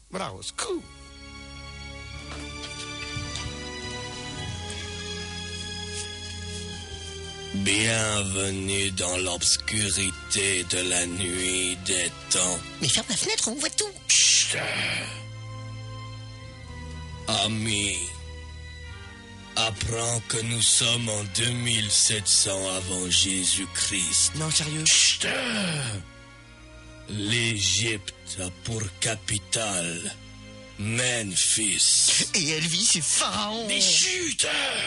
Bravo, scoop. Bienvenue dans l'obscurité de la nuit des temps. Mais ferme la fenêtre, on voit tout. Chut. Ami, apprends que nous sommes en 2700 avant Jésus-Christ. Non, sérieux. Chut. L'Égypte a pour capitale Memphis. Et Elvis, c'est Pharaon. Mais chut!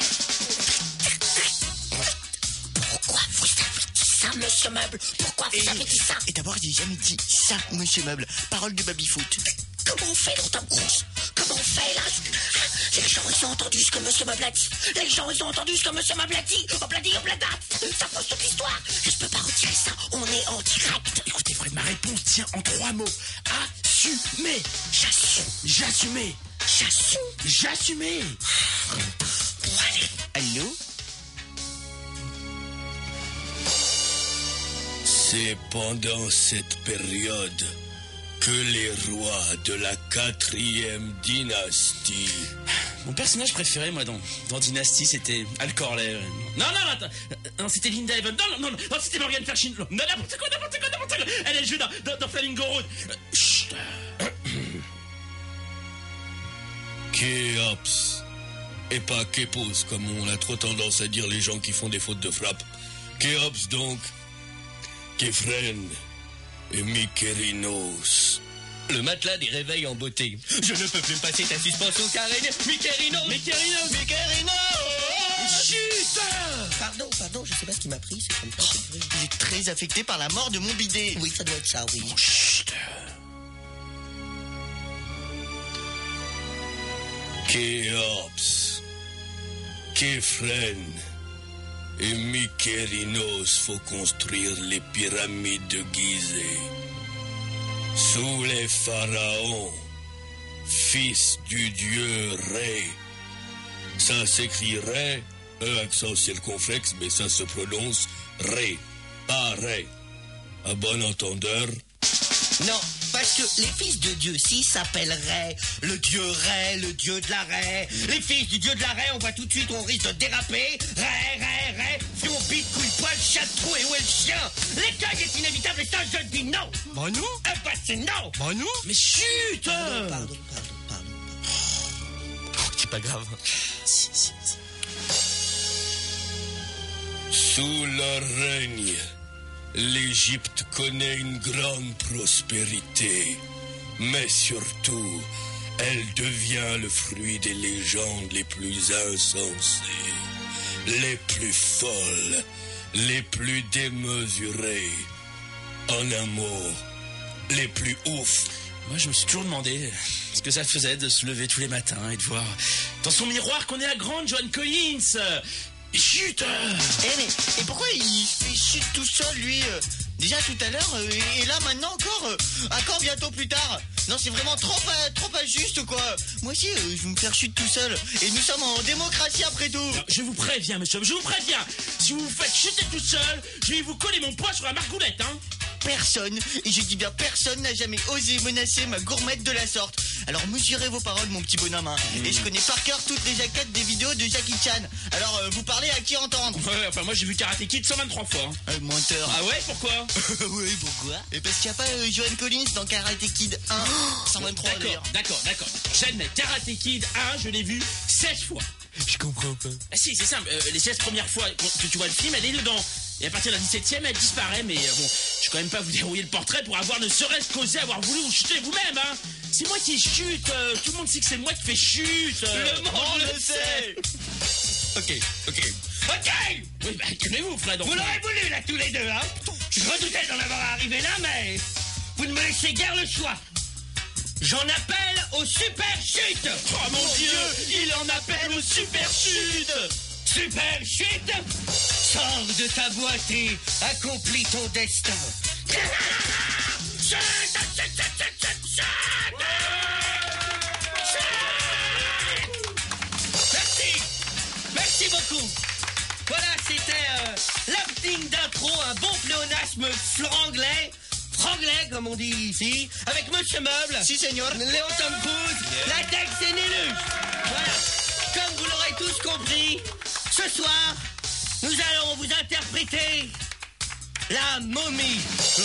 Pourquoi vous avez dit ça, monsieur Meuble? Pourquoi vous avez dit ça? Et d'abord, j'ai jamais dit ça, monsieur Meuble. Parole de baby-foot. Comment on fait, l'entame grosse? Comment on fait, là? Les gens, ils ont entendu ce que monsieur Meuble a dit. Les gens, ils ont entendu ce que monsieur Meuble a dit. Obladi, oblada. Ça pose toute l'histoire. Je peux pas retirer ça. On est en direct. Écoutez, Fred, ma réponse tient en 3 mots. Assumer. J'assume. J'assumer. J'assume. J'assumer. Bon, allez. Allô? C'est pendant cette période que les rois de la 4e dynastie... Mon personnage préféré, moi, dans Dynasty, c'était Al Corley. Non, attends. Non, c'était Linda Evans. Non, c'était Morgan Fairchild. Non, n'importe quoi. Elle est jouée dans Flamingo Road. Chut. Kéops, et pas Képos, comme on a trop tendance à dire les gens qui font des fautes de frappe. Kéops, donc, Képhren et Mykérinos. Le matelas des réveils en beauté. Je ne peux plus passer ta suspension carrée. Mykérinos. Chut! Pardon, je sais pas ce qui m'a pris, c'est comme ça. Il est très affecté par la mort de mon bidet. Oui, ça doit être ça, oui. Oh, chut. Kéops, Képhren et Mykérinos faut construire les pyramides de Gizeh. Sous les pharaons, fils du dieu Ré. Ça s'écrit Ré, accent circonflexe, mais ça se prononce Ré, pas Ré. À bon entendeur. Non, parce que les fils de Dieu, s'ils s'appelleraient le dieu Ré, le dieu de la Ré, les fils du dieu de la Ré, on voit tout de suite, on risque de déraper. Ré, si on bite, couille, poil, chat, trou, et où est le chien? L'écueil est inévitable et ça, je le dis non. Bah non. Eh ben, c'est non. Bah non. Mais chut. Pardon. C'est pas grave. Si. Sous leur règne, l'Égypte connaît une grande prospérité, mais surtout, elle devient le fruit des légendes les plus insensées, les plus folles, les plus démesurées. En un mot, les plus ouf. Moi, je me suis toujours demandé ce que ça faisait de se lever tous les matins et de voir dans son miroir qu'on est la grande Joan Collins. Chut. Et pourquoi il fait chute tout seul, lui déjà tout à l'heure, et là maintenant encore bientôt plus tard. Non, c'est vraiment trop injuste, quoi. Moi aussi, je vais me faire chute tout seul. Et nous sommes en démocratie après tout. Alors, je vous préviens, monsieur, je vous préviens. Si vous vous faites chuter tout seul, je vais vous coller mon poing sur la margoulette, hein. Personne, et je dis bien personne, n'a jamais osé menacer ma gourmette de la sorte. Alors mesurez vos paroles, mon petit bonhomme, hein. Et je connais par cœur toutes les jaquettes des vidéos de Jackie Chan. Alors vous parlez à qui entendre? Ouais, enfin moi j'ai vu Karate Kid 123 fois. Hein. Menteur. Ah ouais, pourquoi? Oui, pourquoi? Et parce qu'il n'y a pas Joan Collins dans Karate Kid 1, 123 d'ailleurs. D'accord. J'admets, Karate Kid 1, je l'ai vu 16 fois. Je comprends pas. Ah si, c'est simple, les 16 premières fois que tu vois le film, elle est dedans. Et à partir de la 17e, elle disparaît, mais bon, je vais quand même pas vous dérouiller le portrait pour avoir ne serait-ce qu'osé avoir voulu vous chuter vous-même, hein. C'est moi qui chute, tout le monde sait que c'est moi qui fais chute. Le monde le sait. Ok. Oui, bah, calmez-vous, Fred. Vous l'aurez voulu, là, tous les deux, hein. Je redoutais d'en avoir arrivé là, mais vous ne me laissez guère le choix. J'en appelle au super chute. Oh mon Dieu, il en appelle au super chute. Super chute, sors de ta boîte et accomplis ton destin. Merci beaucoup. Voilà, c'était l'opening d'intro, un bon pléonasme franglais prêts, comme on dit ici, avec Monsieur Meuble. Si, señor. Léon Tom Cruise, Latex et Nilus. Voilà. Comme vous l'aurez tous compris, ce soir, nous allons vous interpréter la momie.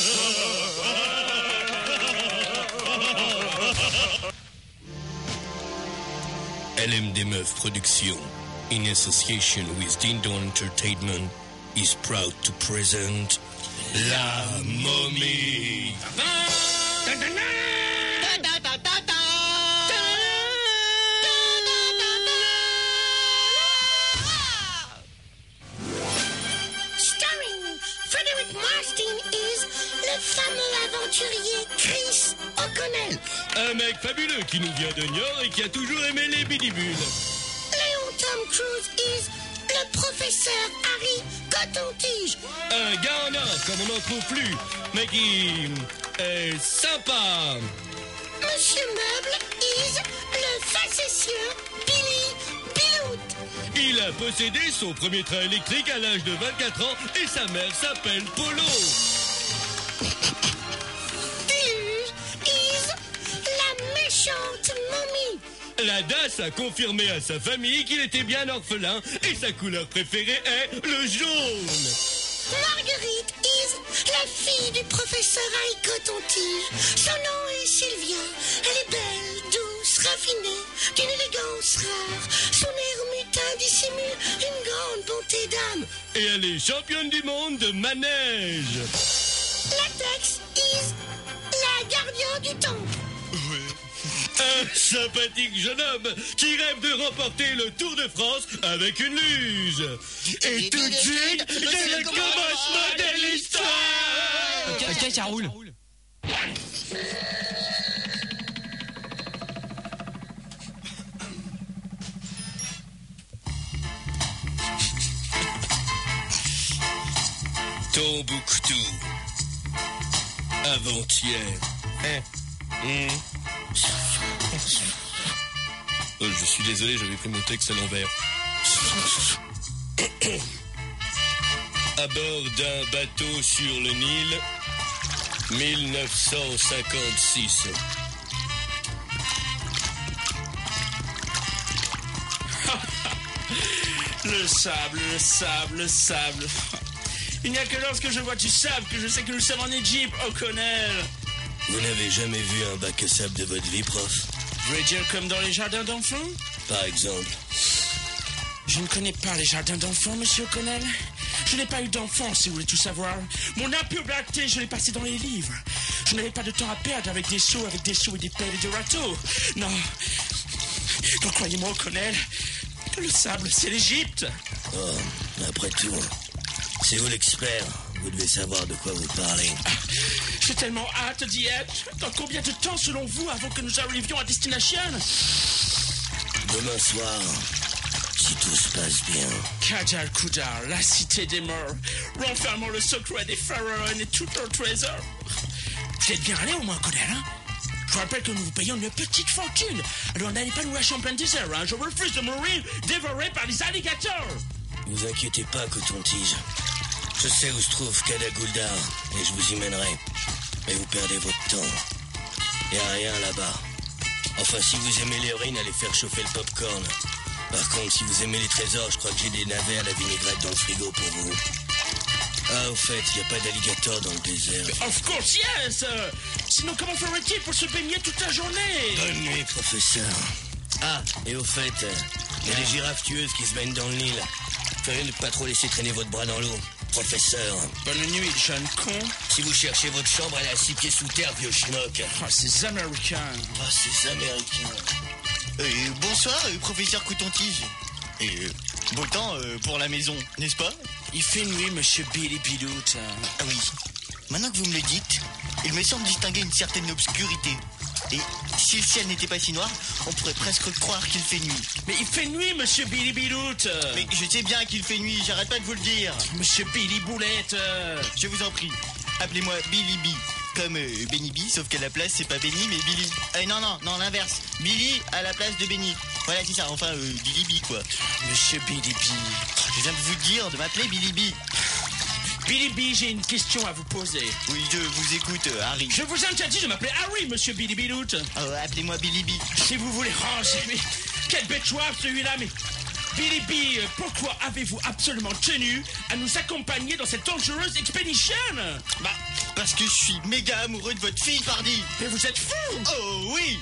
LMD Meuf Productions, in association with Dindo Entertainment, is proud to present La Momie. Starring Frederick Marsden is le fameux aventurier Chris O'Connell. Un mec fabuleux qui nous vient de Niort et qui a toujours aimé les bidibules. Léon Tom Cruise is le professeur Harry Coton-Tige. Un gars en or comme on n'en trouve plus, mais qui est sympa. Monsieur Meuble is le facétieux Billy Bilout. Il a possédé son premier train électrique à l'âge de 24 ans et sa mère s'appelle Polo. Deluge is la méchante momie. La DAS a confirmé à sa famille qu'il était bien orphelin et sa couleur préférée est le jaune. Marguerite is la fille du professeur Harry Coton-Tige. Son nom est Sylvia. Elle est belle, douce, raffinée, d'une élégance rare. Son air mutin dissimule une grande bonté d'âme. Et elle est championne du monde de manège. Latex is la gardien du temple. Un sympathique jeune homme qui rêve de remporter le Tour de France avec une luge. Et tout de suite, c'est le commencement de l'histoire. Ok, ça roule. Tombouctou. Avant-hier. Oh, je suis désolé, j'avais pris mon texte à l'envers. À bord d'un bateau sur le Nil, 1956. Le sable, le sable, le sable. Il n'y a que lorsque je vois du sable que je sais que nous sommes en Égypte, O'Connell. Vous n'avez jamais vu un bac à sable de votre vie, prof? Vous voulez dire comme dans les jardins d'enfants? Par exemple. Je ne connais pas les jardins d'enfants, monsieur O'Connell. Je n'ai pas eu d'enfant, si vous voulez tout savoir. Mon impuberté, je l'ai passée dans les livres. Je n'avais pas de temps à perdre avec des seaux et des pelles et des râteaux. Non. Donc croyez-moi, O'Connell, que le sable, c'est l'Égypte. Oh, après tout, c'est vous l'expert. Vous devez savoir de quoi vous parlez. J'ai tellement hâte d'y être. Dans combien de temps, selon vous, avant que nous arrivions à destination? Demain soir, si tout se passe bien. Kadar Koudar, la cité des morts, renfermant le secret des pharaons et tout leur trésor. Vous êtes bien allé au moins, O'Connell, hein? Je vous rappelle que nous vous payons une petite fortune. Alors n'allez pas nous lâcher en plein désert, hein? Je refuse de mourir dévoré par les alligators. Vous inquiétez pas, Coton-Tige. Je sais où se trouve Kadaguldar et je vous y mènerai. Mais vous perdez votre temps. Y a rien là-bas. Enfin, si vous aimez les urines, allez faire chauffer le popcorn. Par contre, si vous aimez les trésors, je crois que j'ai des navets à la vinaigrette dans le frigo pour vous. Ah, au fait, il n'y a pas d'alligator dans le désert. Of course, yes! Sinon, comment ferait-il pour se baigner toute la journée? Bonne nuit, professeur. Ah, et au fait, il y a des girafes tueuses qui se baignent dans le Nil. Faites ne pas trop laisser traîner votre bras dans l'eau. Professeur. Bonne nuit, jeune con. Si vous cherchez votre chambre, elle est à 6 pieds sous terre, vieux schnock. Ah, ces Américains. Ah, ces Américains. Bonsoir, professeur Coton-Tige. Beau temps pour la maison, n'est-ce pas? Il fait nuit, monsieur Billy Bilout. Ah oui. Maintenant que vous me le dites, il me semble distinguer une certaine obscurité. Et si le ciel n'était pas si noir, on pourrait presque croire qu'il fait nuit. Mais il fait nuit, monsieur Billy Bilout. Mais je sais bien qu'il fait nuit, j'arrête pas de vous le dire. Monsieur Billy Boulette. Je vous en prie, appelez-moi Billy B. Comme Benny B, sauf qu'à la place, c'est pas Benny, mais Billy. Non, l'inverse. Billy à la place de Benny. Voilà, c'est ça, enfin, Billy B, quoi. Monsieur Billy B. Je viens de vous dire de m'appeler Billy B. Billy B, j'ai une question à vous poser. Oui, je vous écoute, Harry. Je vous interdis de m'appeler Harry, monsieur Billy Bilout. Oh, appelez-moi Billy B. Si vous voulez ranger, mais quel bête choix celui-là, mais... Billy B, pourquoi avez-vous absolument tenu à nous accompagner dans cette dangereuse expédition? Bah, parce que je suis méga amoureux de votre fille, pardi. Mais vous êtes fou! Oh oui!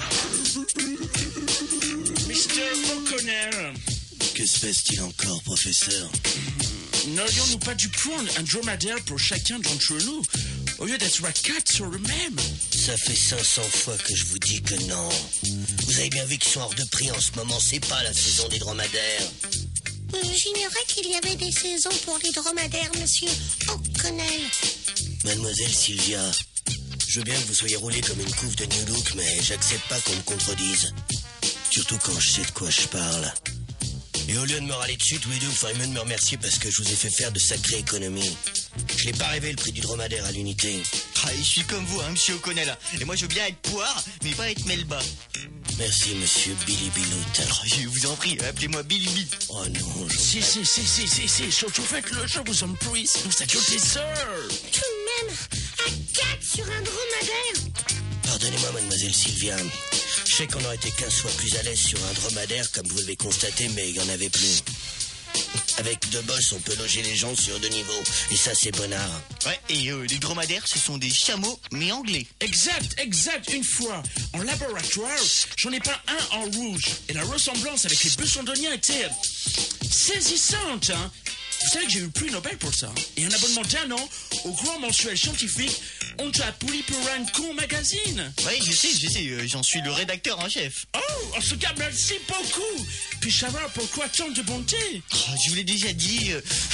Mr. O'Connell. Que se passe-t-il encore, professeur? N'aurions-nous pas dû prendre un dromadaire pour chacun d'entre nous, au lieu d'être à 4 sur le même? Ça fait 500 fois que je vous dis que non. Vous avez bien vu qu'ils sont hors de prix en ce moment, c'est pas la saison des dromadaires. J'ignorais qu'il y avait des saisons pour les dromadaires, monsieur O'Connell. Mademoiselle Sylvia, je veux bien que vous soyez roulée comme une couve de New Look, mais j'accepte pas qu'on me contredise. Surtout quand je sais de quoi je parle. Et au lieu de me râler dessus, tous les deux, vous feriez mieux de me remercier parce que je vous ai fait faire de sacrées économies. Je l'ai pas rêvé le prix du dromadaire à l'unité. Ah, je suis comme vous, hein, monsieur O'Connell. Et moi, je veux bien être poire, mais pas être melba. Merci, monsieur Billy Bilout. Oh, je vous en prie, appelez-moi Billy B. Oh non, Si, faites-le, je vous en prie, sinon ça dure des heures. Tout de même, à 4 sur un dromadaire. Pardonnez-moi, mademoiselle Sylvia. Je sais qu'on aurait été 15 fois plus à l'aise sur un dromadaire, comme vous l'avez constaté, mais il n'y en avait plus. Avec 2 bosses, on peut loger les gens sur 2 niveaux. Et ça, c'est bonnard. Ouais, et les dromadaires, ce sont des chameaux, mais anglais. Exact. Une fois, en laboratoire, j'en ai peint un en rouge. Et la ressemblance avec les bœufs londoniens était saisissante, hein. Vous savez que j'ai eu le prix Nobel pour ça. Et un abonnement d'1 an au grand mensuel scientifique Onto Apuli Puran Magazine. Ouais, je sais, j'en suis le rédacteur en chef. Oh, en ce cas, merci beaucoup. Puis savoir pourquoi tant de bonté. Oh, je vous l'ai déjà dit,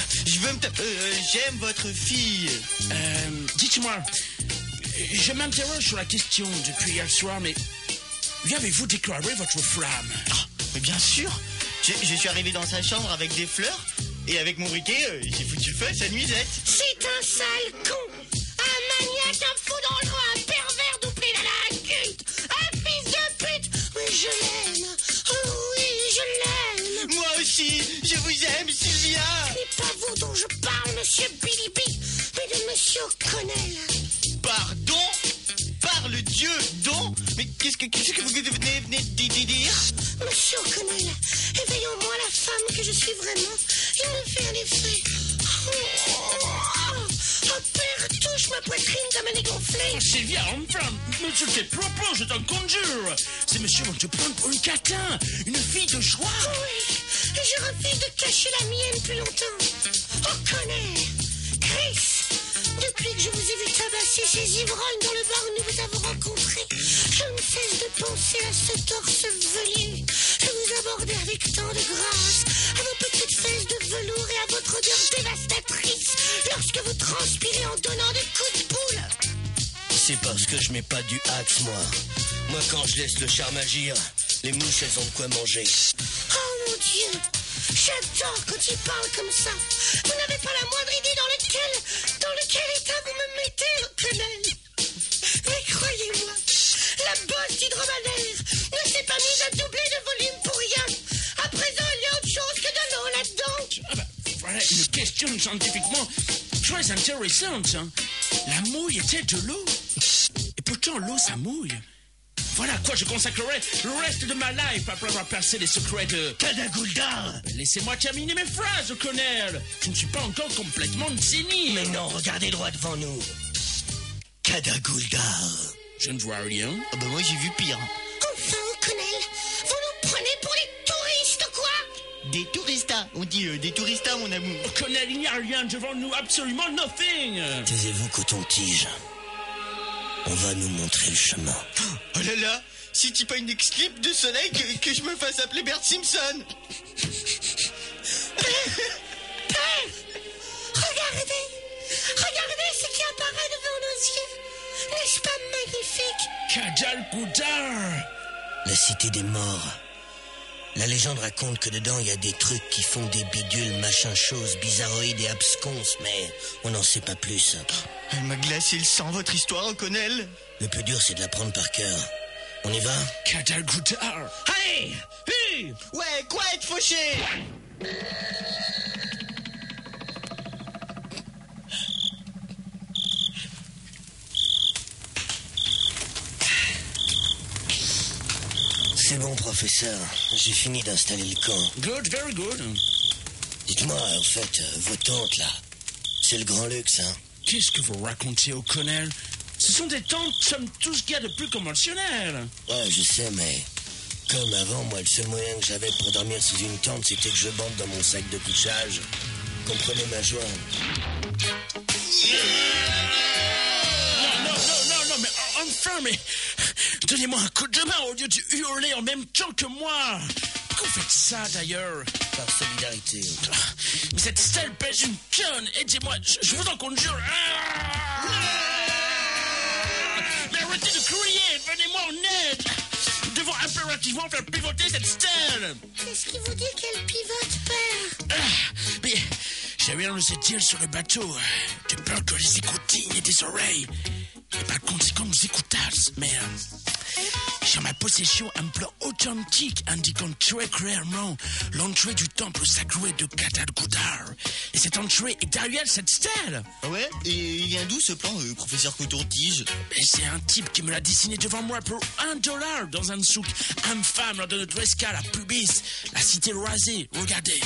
j'aime votre fille. Dites-moi, je m'interroge sur la question depuis hier soir, mais lui avez-vous déclaré votre flamme? Mais bien sûr, je suis arrivé dans sa chambre avec des fleurs, et avec mon briquet, j'ai foutu le feu à sa nuisette. C'est un sale con, un maniaque, un fou dangereux, un pervers doublé à la culte, un fils de pute. Mais je l'aime, oh oui, je l'aime. Moi aussi, je vous aime, Sylvia. Ce n'est pas vous dont je parle, monsieur Billy B, mais de monsieur O'Connell. Pardon? Parle Dieu, don? Mais qu'est-ce que vous venez de dire? Monsieur O'Connell, éveillez en moi la femme que je suis vraiment. Il me fait un effet. Oh, père, touche ma poitrine comme elle est gonflée. Sylvia, enfin, monsieur tes propos, je t'en conjure. Ces messieurs vont te prendre pour une catin, une fille de joie. Oui, et je refuse de cacher la mienne depuis longtemps. O'Connell, Chris, depuis que je vous ai vu tabasser ces ivrognes dans le bar où nous vous avons rencontrés, je ne cesse de penser à ce torse velu. Je vous abordais avec tant de grâce, à vos petites fesses de velours et à votre odeur dévastatrice lorsque vous transpirez en donnant des coups de boule. C'est parce que je mets pas du axe, moi. Moi, quand je laisse le charme agir, les mouches, elles ont de quoi manger. Oh mon Dieu, j'adore quand il parle comme ça. Vous n'avez pas la moindre idée dans lequel état vous me mettez, O'Connell. Mais croyez-moi, la bosse du dromadaire ne s'est pas mise à doubler de volume pour rien. À présent, il y a autre chose que de l'eau là-dedans. Ah bah, voilà une question scientifiquement très intéressante. Hein. La mouille était de l'eau. Et pourtant, l'eau, ça mouille. Voilà à quoi je consacrerai le reste de ma life après avoir percé les secrets de Kadagulda! Laissez-moi terminer mes phrases, O'Connell. Je ne suis pas encore complètement cynique. Mais non, regardez droit devant nous. Kadagulda! Je ne vois rien. Ah bah moi j'ai vu pire. Enfin, O'Connell, vous nous prenez pour des touristes, quoi? Des touristas, on dit des touristas, mon amour. O'Connell, il n'y a rien devant nous, absolument nothing. Taisez-vous, coton-tige. On va nous montrer le chemin. Oh là là, c'est-il pas une exclip de soleil que je me fasse appeler Bert Simpson? Regardez ce qui apparaît devant nos yeux. N'est-ce pas magnifique? Kadalgudar. La cité des morts. La légende raconte que dedans, il y a des trucs qui font des bidules, machin choses, bizarroïdes et absconses, mais on n'en sait pas plus. Elle m'a glacé le sang, votre histoire, O'Connell. Le plus dur, c'est de la prendre par cœur. On y va? Kadalgudar. Allez, oui. Ouais, quoi être fauché? C'est bon, professeur. J'ai fini d'installer le camp. Good, very good. Dites-moi, en fait, vos tantes, là, c'est le grand luxe, hein? Qu'est-ce que vous racontez, O'Connell? Ce sont des tentes, somme tout ce qu'il y a de plus conventionnel. Ouais, je sais, mais... Comme avant, moi, le seul moyen que j'avais pour dormir sous une tente, c'était que je bande dans mon sac de couchage. Comprenez ma joie? Non, mais enfin, mais... Donnez-moi un coup de main au lieu de hurler en même temps que moi. Pourquoi vous faites ça, d'ailleurs? Par solidarité. Mais cette stèle pèse une tonne. Aidez-moi, je vous en conjure. Mais arrêtez de crier, venez-moi en aide. Nous devons impérativement faire pivoter cette stèle. Qu'est-ce qui vous dit qu'elle pivote, père? Mais j'ai rien laissé dire sur le bateau. J'ai peur que les écoutines et des oreilles. Et par conséquent, nous écoutassent. Mais j'ai en ma possession un plan authentique indiquant très clairement l'entrée du temple sacré de Katargudar. Et cette entrée est derrière cette stèle. Ah ouais? Et il vient d'où ce plan, professeur Coton-Tige? Et c'est un type qui me l'a dessiné devant moi pour $1 dans un souk infâme lors de notre escale à Pubis, la cité rasée. Regardez.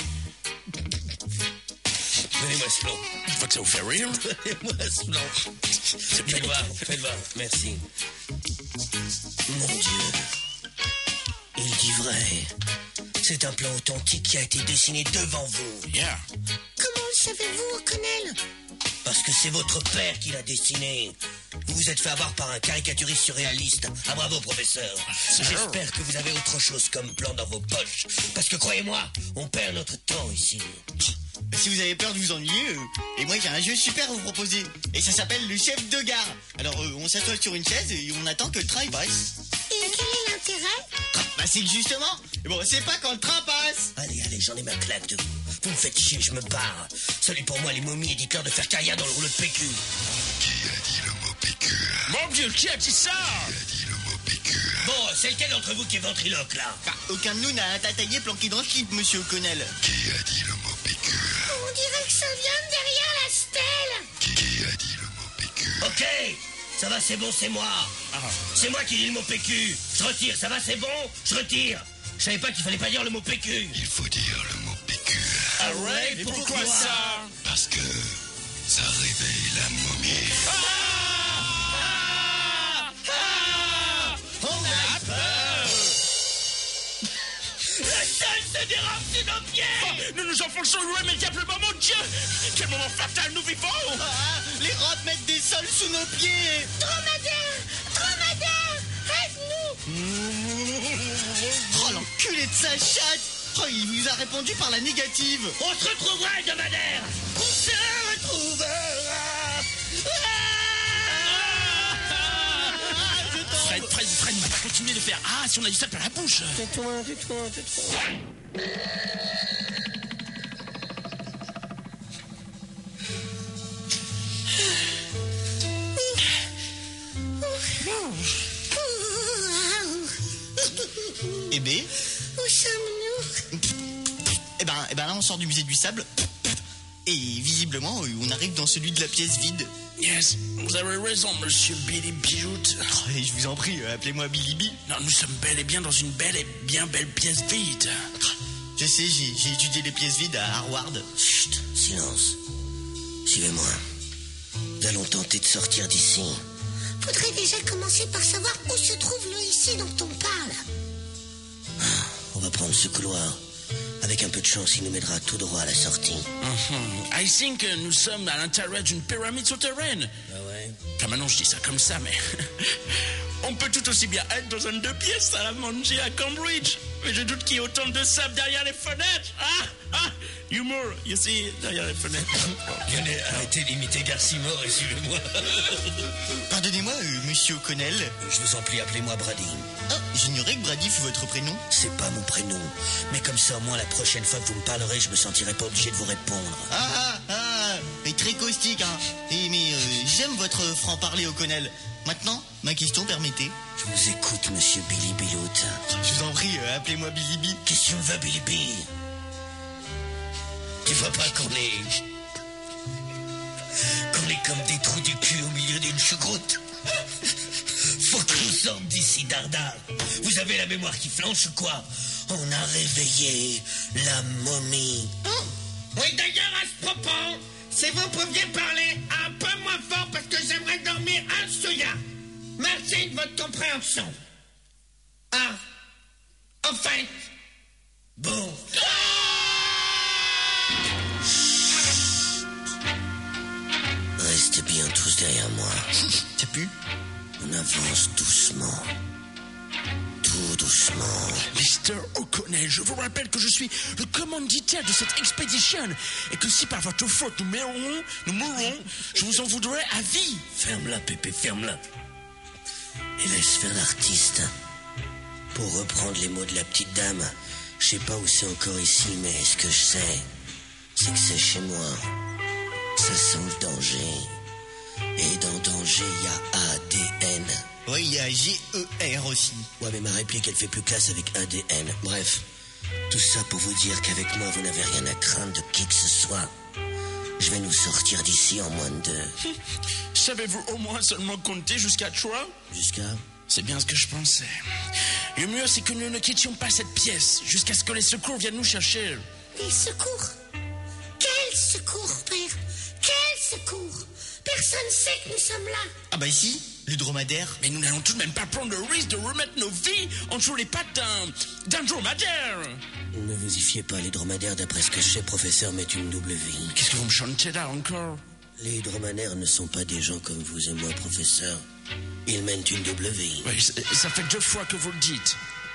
Donnez-moi ce plan. Une fois que ça vous fait rire. Donnez-moi ce plan. Faites voir, merci. Mon Dieu. Il dit vrai. C'est un plan authentique qui a été dessiné devant vous. Yeah. Comment le savez-vous, O'Connell? Parce que c'est votre père qui l'a dessiné. Vous vous êtes fait avoir par un caricaturiste surréaliste. Ah bravo, professeur. J'espère que vous avez autre chose comme plan dans vos poches. Parce que croyez-moi, on perd notre temps ici. Si vous avez peur de vous ennuyer, et moi j'ai un jeu super à vous proposer. Et ça s'appelle le chef de gare. Alors on s'assoit sur une chaise et on attend que le train passe. Et quel est l'intérêt? Bah c'est que justement, bon, c'est pas quand le train passe. Allez, j'en ai ma claque de vous. Vous me faites chier, je me barre. Salut pour moi les momies et dites-leur de faire carrière dans le rouleau de PQ. Qui a dit le mot PQ? Mon Dieu, qui a dit ça? Qui a dit le mot PQ? Bon, c'est lequel d'entre vous qui est ventriloque, là? Bah, aucun de nous n'a un tataillé planqué dans le slip, monsieur O'Connell. Qui a dit le mot PQ? On dirait que ça vient de derrière la stèle. Qui a dit le mot PQ? Ok, ça va, c'est bon, c'est moi. C'est moi qui dis le mot PQ. Je retire, ça va, c'est bon? Je retire. Je savais pas qu'il fallait pas dire le mot PQ. Il faut dire le mot PQ. Ah ouais? Et pourquoi ça? Parce que ça réveille la momie. On a peur. La salle se dérape sous nos pieds. Nous nous enfonçons immédiatement, mon Dieu! Quel moment fatal nous vivons! Les robes mettent des sols sous nos pieds. Dromadaire, aide-nous. Oh l'enculé de sa chatte. Oh, il vous a répondu par la négative. On se retrouvera, hebdomadaire. On se retrouvera. Fred, on va pas continuer de faire ah si on a du sable à la bouche. Tais-toi. Eh ben, Où sommes-nous? eh ben là on sort du musée du sable. Et visiblement on arrive dans celui de la pièce vide. Yes, vous avez raison, monsieur Billy Bijout. Oh, et je vous en prie, appelez-moi Billy B. Non, nous sommes bel et bien dans une belle et bien belle pièce vide. Je sais, j'ai étudié les pièces vides à Harvard. Chut, silence. Suivez-moi. Nous allons tenter de sortir d'ici. Faudrait déjà commencer par savoir où se trouve le ici dont on parle. On va prendre ce couloir. Avec un peu de chance, il nous mènera tout droit à la sortie. I think nous sommes à l'intérieur d'une pyramide souterraine. Ah ouais? Enfin, maintenant, je dis ça comme ça, mais... on peut tout aussi bien être dans un 2 pièces à la manger à Cambridge. Mais je doute qu'il y ait autant de sable derrière les fenêtres. Humour, you see, derrière les fenêtres. Venez, arrêtez d'imiter Garcimore et suivez-moi. Pardonnez-moi, monsieur O'Connell. Je vous en prie, appelez-moi Brady. Oh, j'ignorais que Brady fut votre prénom. C'est pas mon prénom. Mais comme ça, au moins, la prochaine fois que vous me parlerez, je me sentirai pas obligé de vous répondre. Mais très caustique, hein. Mais j'aime votre franc-parler, O'Connell. Maintenant, ma question, permettez. Je vous écoute, monsieur Billy Bilout. Je vous en prie, appelez-moi Billy B. Qu'est-ce que tu me veux, Billy B? Tu vois pas qu'on est comme des trous du cul au milieu d'une choucroute? Faut qu'on sorte d'ici, Dardar. Vous avez la mémoire qui flanche ou quoi? On a réveillé la momie. Oh. Oui, d'ailleurs, à ce propos, si vous pouviez parler un peu moins fort parce que j'aimerais dormir un souya. Merci de votre compréhension. Ah, en fait, Bon. Restez bien tous derrière moi. T'as pu? On avance doucement. Tout doucement. Mr. O'Connell, je vous rappelle que je suis le commanditaire de cette expédition et que si par votre faute nous mourrons, je vous en voudrais à vie. Ferme-la, Pépé, ferme-la. Et laisse faire l'artiste. Pour reprendre les mots de la petite dame, je sais pas où c'est encore ici, mais ce que je sais, c'est que c'est chez moi. Ça sent le danger. Et dans danger, il y a ADN. Ouais, il y a GER aussi. Ouais, mais ma réplique, elle fait plus classe avec ADN. Bref, tout ça pour vous dire qu'avec moi, vous n'avez rien à craindre de qui que ce soit. Je vais nous sortir d'ici en moins de 2. Savez-vous au moins seulement compter jusqu'à 3? Jusqu'à... C'est bien ce que je pensais. Le mieux, c'est que nous ne quittions pas cette pièce jusqu'à ce que les secours viennent nous chercher. les secours. Quel secours, père? Quel secours? Personne sait que nous sommes là. Ah bah ici, le dromadaire. Mais nous n'allons tout de même pas prendre le risque de remettre nos vies entre les pattes d'un dromadaire. Ne vous y fiez pas, les dromadaires, d'après ce que je sais, professeur, mettent une double vie. Qu'est-ce que vous me chantez là encore? Les dromadaires ne sont pas des gens comme vous et moi, professeur. Ils mènent une double vie. Oui, ça fait 2 fois que vous le dites.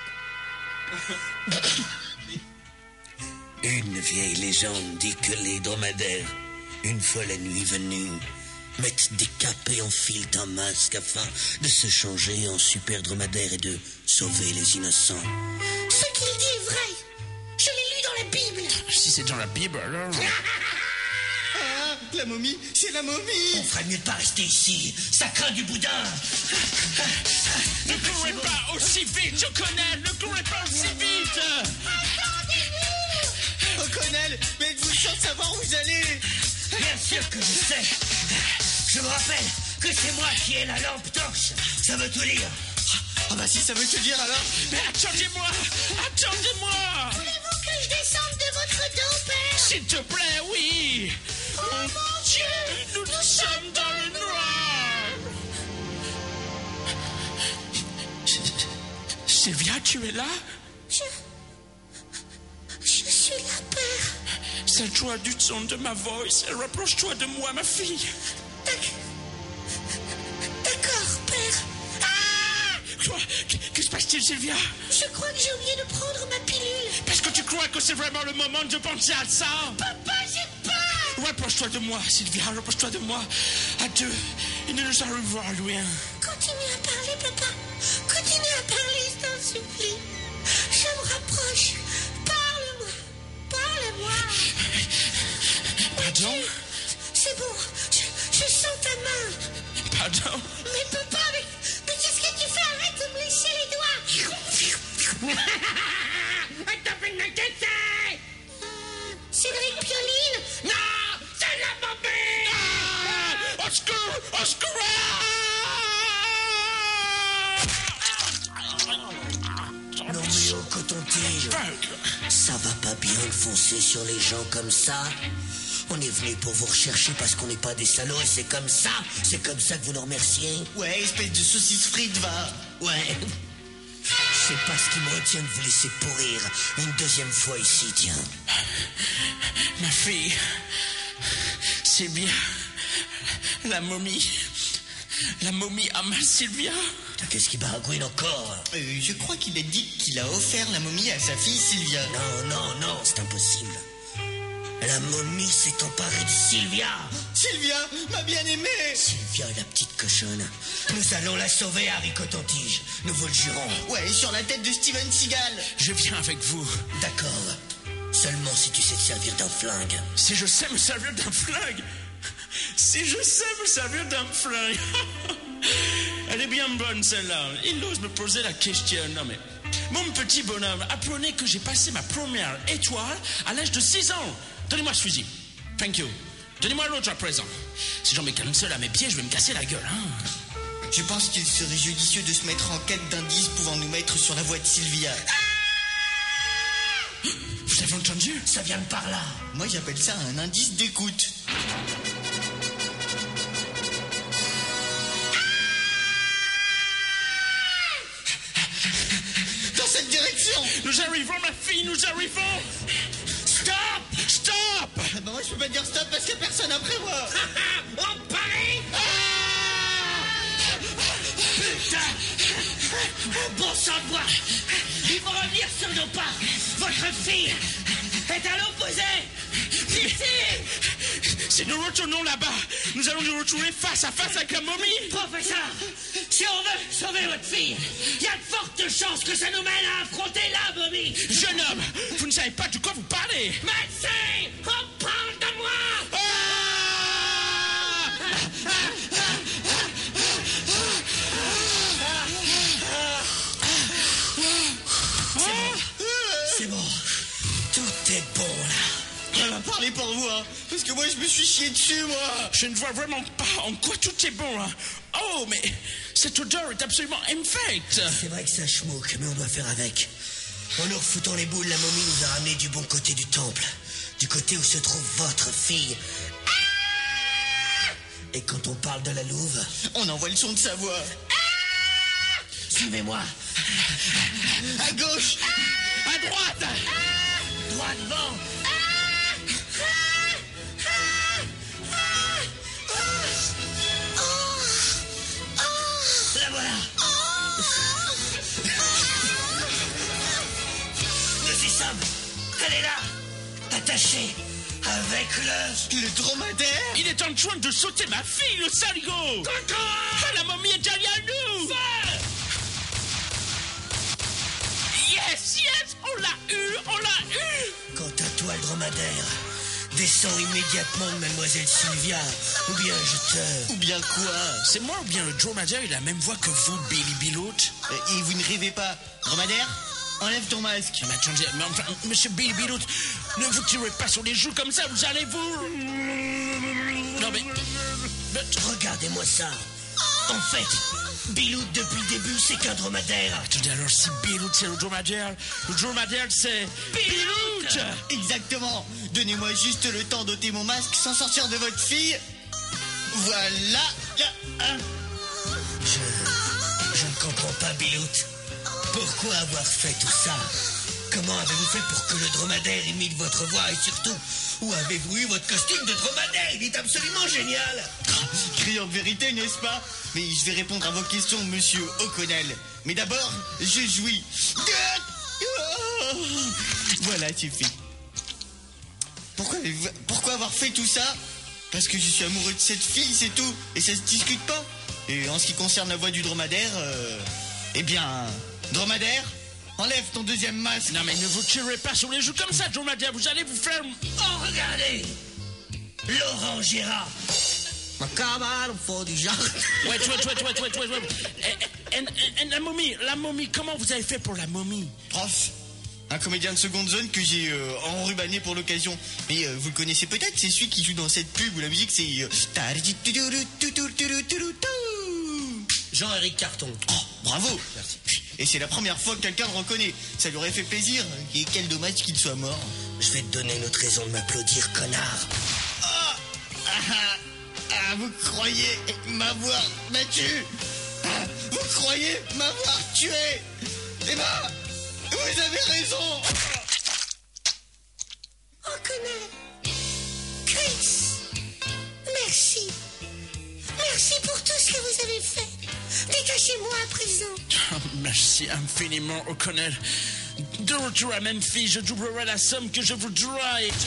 Une vieille légende dit que les dromadaires, une fois la nuit venue, mettent des capes et enfilent un masque afin de se changer en super dromadaire et de sauver les innocents. Ce qu'il dit est vrai. Je l'ai lu dans la Bible. Si c'est dans la Bible, alors... Ah, la momie, c'est la momie. On ferait mieux de pas rester ici. Ça craint du boudin. Ne courez pas aussi vite, je connais. Ne courez pas aussi vite. O'Connell, mais êtes-vous sûr de savoir où vous allez? Bien sûr que je sais. Je me rappelle que c'est moi qui ai la lampe torche. Ça veut tout dire. Ah bah si ça veut te dire alors. Mais attendez-moi. Attendez-moi. Voulez-vous que je descende de votre dos, père? S'il te plaît, oui. Oh mon Dieu, Nous sommes dans le noir. Sylvia, tu es là? Je suis là, père. Sers-toi du son de ma voix et rapproche-toi de moi, ma fille. D'accord, père. Quoi? Que se passe-t-il, Sylvia? Je crois que j'ai oublié de prendre ma pilule. Est-ce que tu crois que c'est vraiment le moment de penser à ça? Papa, j'ai peur. Rapproche-toi de moi, Sylvia, rapproche-toi de moi. À 2, il ne nous arrivera rien. Continue à parler, papa. Continue à parler, je t'en supplie. Je me rapproche. Parle-moi. Parle-moi. Pardon? C'est bon. Je sens ta main. Pardon? Mais papa, mais qu'est-ce que tu fais? Arrête de me lécher les doigts. Cédric Pioline? Non! C'est la momie! Au secours! Au secours! Non mais oh, coton-tige, ça va pas bien de foncer sur les gens comme ça. On est venu pour vous rechercher parce qu'on n'est pas des salauds et c'est comme ça que vous nous remerciez. Ouais, espèce de saucisse frite, va. Ouais. C'est pas ce qui me retient de vous laisser pourrir une deuxième fois ici, tiens. Ma fille, c'est bien. La momie à ma Sylvia. Qu'est-ce qui baragouine encore? Je crois qu'il a dit qu'il a offert la momie à sa fille Sylvia. Non, c'est impossible. La momie s'est emparée de Sylvia. Sylvia, ma bien-aimée. Sylvia est la petite cochonne. Nous allons la sauver, Harry Coton-Tige. Nous vous le jurons. Ouais, sur la tête de Steven Seagal. Je viens avec vous. D'accord. Seulement si tu sais te servir d'un flingue. Si je sais me servir d'un flingue. Si je sais me servir d'un flingue. Elle est bien bonne, celle-là. Il ose me poser la question. Non, mais... Mon petit bonhomme, apprenez que j'ai passé ma première étoile à l'âge de 6 ans. Donnez-moi ce fusil. Thank you. Donnez-moi l'autre à présent. Si j'en mets qu'un seul à mes pieds, je vais me casser la gueule. Hein. Je pense qu'il serait judicieux de se mettre en quête d'indices pouvant nous mettre sur la voie de Sylvia. Vous avez entendu? Ça vient de par là. Moi, j'appelle ça un indice d'écoute. Dans cette direction! Nous arrivons, ma fille, nous arrivons! Stop! Stop! Bah moi, je peux pas dire stop parce qu'il y a personne après moi. On parie! Putain! Bon sang de bois! Il faut revenir sur nos pas! Votre fille est à l'opposé! Ici! Si nous retournons là-bas, nous allons nous retrouver face à face avec la momie! Professeur, si on veut sauver votre fille, il y a de fortes chances que ça nous mène à affronter la momie! Jeune homme, vous ne savez pas de quoi vous parlez! Médecin, on parle de moi! C'est bon. Tout est bon, là. Parlez pour vous, hein. Parce que moi, je me suis chié dessus, moi. Je ne vois vraiment pas en quoi tout est bon, hein. Oh, mais cette odeur est absolument infecte! C'est vrai que ça schmook, mais on doit faire avec. En nous refoutant les boules, la momie nous a ramenés du bon côté du temple. Du côté où se trouve votre fille. Et quand on parle de la louve... On envoie le son de sa voix. Suivez-moi. À gauche. À droite! Droit devant. La voilà. Nous y sommes. Elle est là. Attachée. Avec Le dromadaire. Il est en train de sauter ma fille, le saligo! La momie est derrière nous! Yes, yes! On l'a eu! On l'a eu! Quant à toi, le dromadaire, descends immédiatement de Mademoiselle Sylvia, ou bien je te... Ou bien quoi? C'est moi ou bien le dromadaire, il a la même voix que vous, Billy Billout? Et vous ne rêvez pas. Dromadaire, enlève ton masque. Mais attendez, mais enfin, monsieur Billy Billout, ne vous tirez pas sur les joues comme ça, vous allez vous... Non mais... Regardez-moi ça. En fait, Billout, depuis le début, c'est qu'un dromadaire. Attendez, alors si Billout c'est le dromadaire c'est... Billout! Exactement. Donnez-moi juste le temps d'ôter mon masque sans sortir de votre fille. Voilà. Là, hein. Je ne comprends pas, Billout. Pourquoi avoir fait tout ça? Comment avez-vous fait pour que le dromadaire imite votre voix et surtout, où avez-vous eu votre costume de dromadaire? Il est absolument génial. Criant de vérité, n'est-ce pas? Mais je vais répondre à vos questions, monsieur O'Connell. Mais d'abord, je jouis. Voilà, suffit. Pourquoi avoir fait tout ça? Parce que je suis amoureux de cette fille, c'est tout. Et ça se discute pas. Et en ce qui concerne la voix du dromadaire, eh bien, dromadaire, enlève ton deuxième masque. Non mais ne vous tirez pas sur les joues comme ça, dromadaire, vous allez vous faire... Oh, regardez! Laurent Gérard. Ma cabane au fond du jardin. Wait. Et la momie, comment vous avez fait pour la momie? Prof, un comédien de seconde zone que j'ai enrubanné pour l'occasion. Mais vous le connaissez peut-être, c'est celui qui joue dans cette pub où la musique c'est... Jean-Éric Carton. Oh, bravo. Merci. Et c'est la première fois que quelqu'un le reconnaît. Ça lui aurait fait plaisir. Et quel dommage qu'il soit mort. Je vais te donner une autre raison de m'applaudir, connard. Vous croyez m'avoir battu? Vous croyez m'avoir tué? Eh ben, vous avez raison. O'Connell, Chris, merci. Merci pour tout ce que vous avez fait. Dégagez-moi à présent. Merci infiniment, O'Connell. De retour à Memphis, je doublerai la somme que je vous dois et...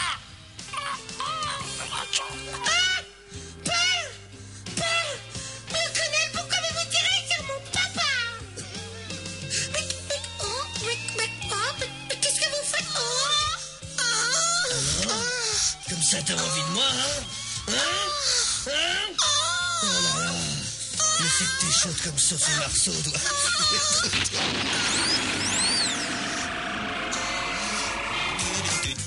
Ça t'a envie de moi, hein? Oh là là. Le fait que t'es chaude comme Sophie Marceau doit...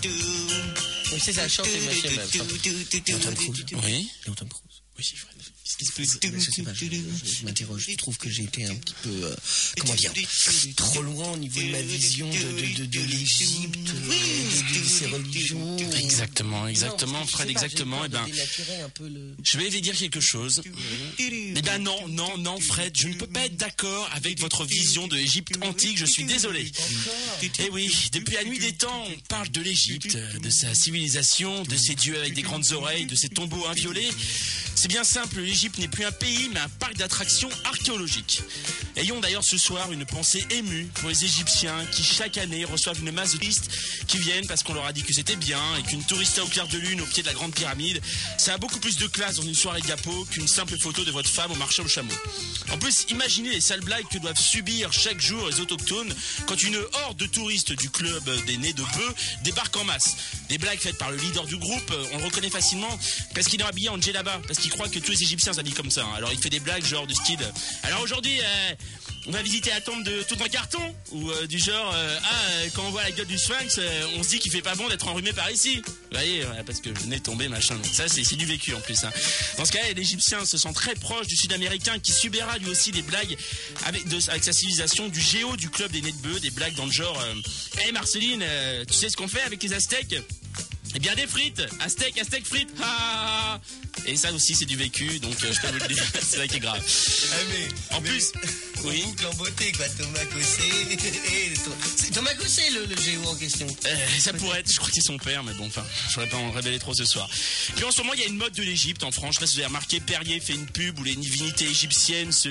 Oui, c'est ça, chantez, monsieur Meuble. Oui? Tom Cruise. Oui, c'est vrai. Qu'est-ce qui se passe? Je sais pas, je m'interroge. Je trouve que j'ai été un petit peu, comment dire, trop loin au niveau de ma vision de l'Égypte, de ses religions. Exactement, Fred, exactement. Eh ben, je vais dire quelque chose. Eh ben non, Fred, je ne peux pas être d'accord avec votre vision de l'Égypte antique, je suis désolé. Eh oui, depuis la nuit des temps, on parle de l'Égypte, de sa civilisation, de ses dieux avec des grandes oreilles, de ses tombeaux inviolés. C'est bien simple, l'Égypte n'est plus un pays, mais un parc d'attractions archéologiques. Ayons d'ailleurs ce soir une pensée émue pour les Égyptiens qui chaque année reçoivent une masse de touristes qui viennent parce qu'on leur a dit que c'était bien et qu'une tourista au clair de lune au pied de la grande pyramide, ça a beaucoup plus de classe dans une soirée diapo qu'une simple photo de votre femme au marché au chameau. En plus, imaginez les sales blagues que doivent subir chaque jour les autochtones quand une horde de touristes du club des nez de bœuf débarque en masse. Des blagues faites par le leader du groupe, on le reconnaît facilement parce qu'il est habillé en djellaba, parce qu'il croit que tous les Égyptiens s'habillent comme ça. Alors il fait des blagues genre du style alors aujourd'hui on va visiter la tombe de Toutankhamon ou du genre quand on voit la gueule du Sphinx on se dit qu'il fait pas bon d'être enrhumé par ici. Vous voyez, parce que le nez est tombé machin. Donc ça c'est du vécu en plus. Dans ce cas-là, l'Égyptien se sent très proche du Sud-Américain qui subira lui aussi des blagues avec sa civilisation du géo du club des nez de bœuf, des blagues dans le genre hey Marceline, tu sais ce qu'on fait avec les Aztèques? Eh bien des frites, Aztèque frites. Ah. Et ça aussi c'est du vécu, donc je peux vous le dire, c'est ça qui est grave. En plus, oui. En beauté quoi, Thomas Cossé. C'est Thomas Cossé le géo en question. Ça pourrait être, je crois que c'est son père, mais bon, enfin, je voudrais pas en révéler trop ce soir. Puis en ce moment, il y a une mode de l'Égypte en France. Je sais pas si vous avez remarqué, Perrier fait une pub où les divinités égyptiennes se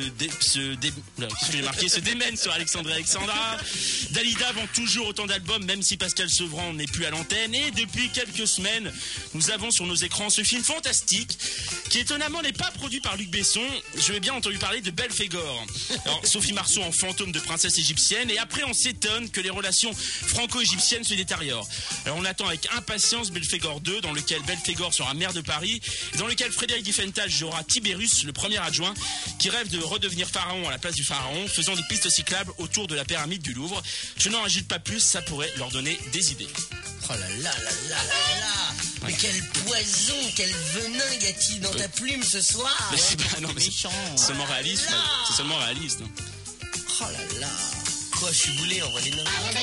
démènent sur Alexandra. Dalida vend toujours autant d'albums, même si Pascal Sevran n'est plus à l'antenne. Et depuis quelques semaines, nous avons sur nos écrans ce film fantastique qui étonnamment n'est pas produit par Luc Besson. Je l'ai bien entendu parler de Belphégor. Alors, Sophie Marceau en fantôme de princesse égyptienne, et après on s'étonne que les relations franco-égyptiennes se détériorent. Alors on attend avec impatience Belphégor 2, dans lequel Belphégor sera maire de Paris, et dans lequel Frédéric Diffenthal jouera Tibérus, le premier adjoint, qui rêve de redevenir pharaon à la place du pharaon, faisant des pistes cyclables autour de la pyramide du Louvre. Je n'en rajoute pas plus, ça pourrait leur donner des idées. Oh là là là là là là. Mais quel poison, quel venin y a-t-il dans ta plume ce soir? Mais c'est pas, non, mais c'est seulement réaliste. C'est seulement réaliste. Oh là là. Quoi, je suis boulé, envoie les nains.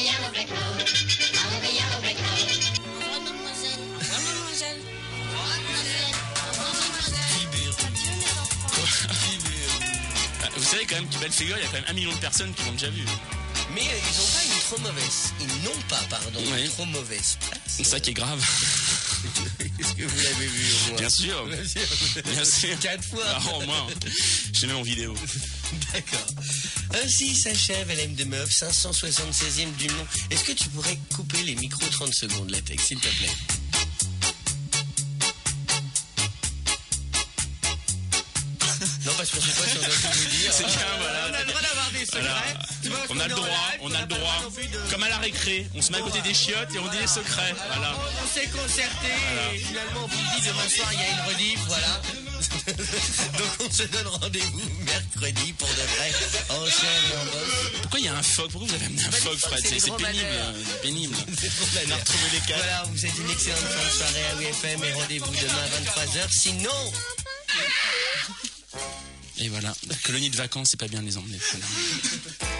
Vous savez quand même que Belphégor, il y a quand même 1 million de personnes qui l'ont déjà vu. Mais ils n'ont pas une trop mauvaise. Ils n'ont pas, pardon, une trop mauvaise place. C'est ça qui est grave. Est-ce que vous l'avez vu au moins? Bien sûr. Bien sûr. 4 fois. Ah, au moins. J'ai même en vidéo. D'accord. Ainsi s'achève LM de Meuf, 576e du nom. Est-ce que tu pourrais couper les micros 30 secondes, Latex, s'il te plaît? Non, parce qu'on sait pas si on doit tout vous dire. C'est bien, voilà. On a le droit d'avoir des secrets. Voilà. On a le droit. Comme à la récré, on se met à côté des chiottes et on dit les secrets. Voilà. On s'est concerté et finalement on vous dit demain soir il y a une rediff, voilà. Donc on se donne rendez-vous mercredi pour de vrai, en chair et en bosse. Pourquoi il y a un phoque? Pourquoi vous avez amené un phoque, Fred? C'est pénible. On a retrouvé les cas. Voilà, vous êtes une excellente fin de soirée à WFM et rendez-vous demain à 23h. Sinon... Et voilà, colonie de vacances, c'est pas bien de les emmener. Voilà.